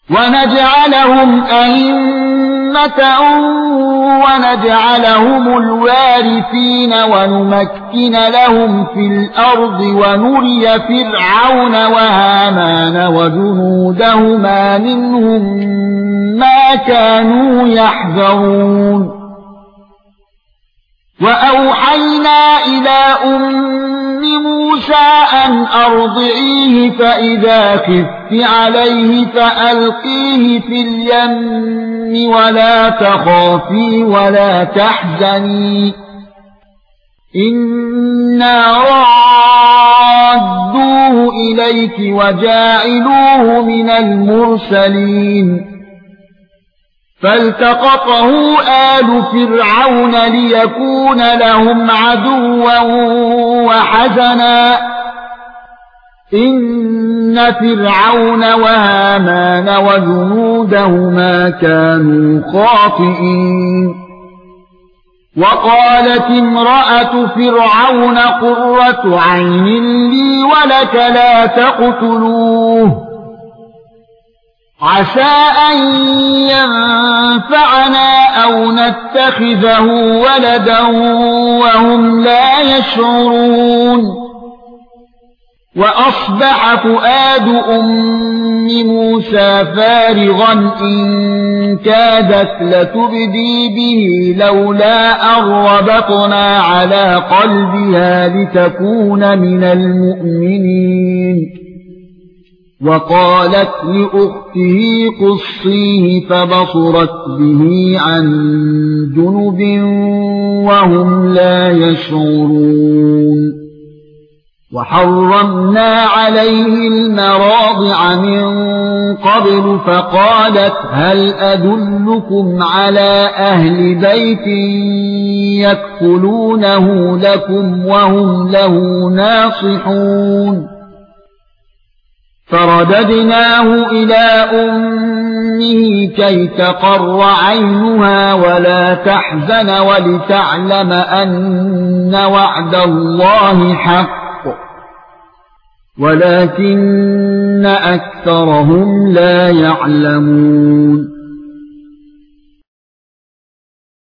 ونجعلهم أئمة ونجعلهم الوارثين ونمكن لهم في الأرض ونري فرعون وهامان وجنودهما منهم ما كانوا يحذرون وأوحينا إلى موسى أن أرضعيه فإذا خفت عليه فألقيه في اليم ولا تخافي ولا تحزني إنا رادوه إليك وجاعلوه من المرسلين فالتقطه آل فرعون ليكون لهم عدوا وحزنا إن فرعون وهامان وجنودهما كانوا خاطئين وقالت امرأة فرعون قرة عين لي ولك لا تقتلوه عسى أن ينفعنا أو نتخذه ولدا وهم لا يشعرون وأصبح فؤاد أم موسى فارغا إن كادت لتبدي به لولا أن ربطنا على قلبها لتكون من المؤمنين وقالت لأخته قصيه فبصرت به عن جنب وهم لا يشعرون وحرمنا عليه المراضع من قبل فقالت هل أدلكم على أهل بيت يكفلونه لكم وهم له ناصحون فرددناه إلى أمه كي تقر عينها ولا تحزن ولتعلم أن وعد الله حق ولكن أكثرهم لا يعلمون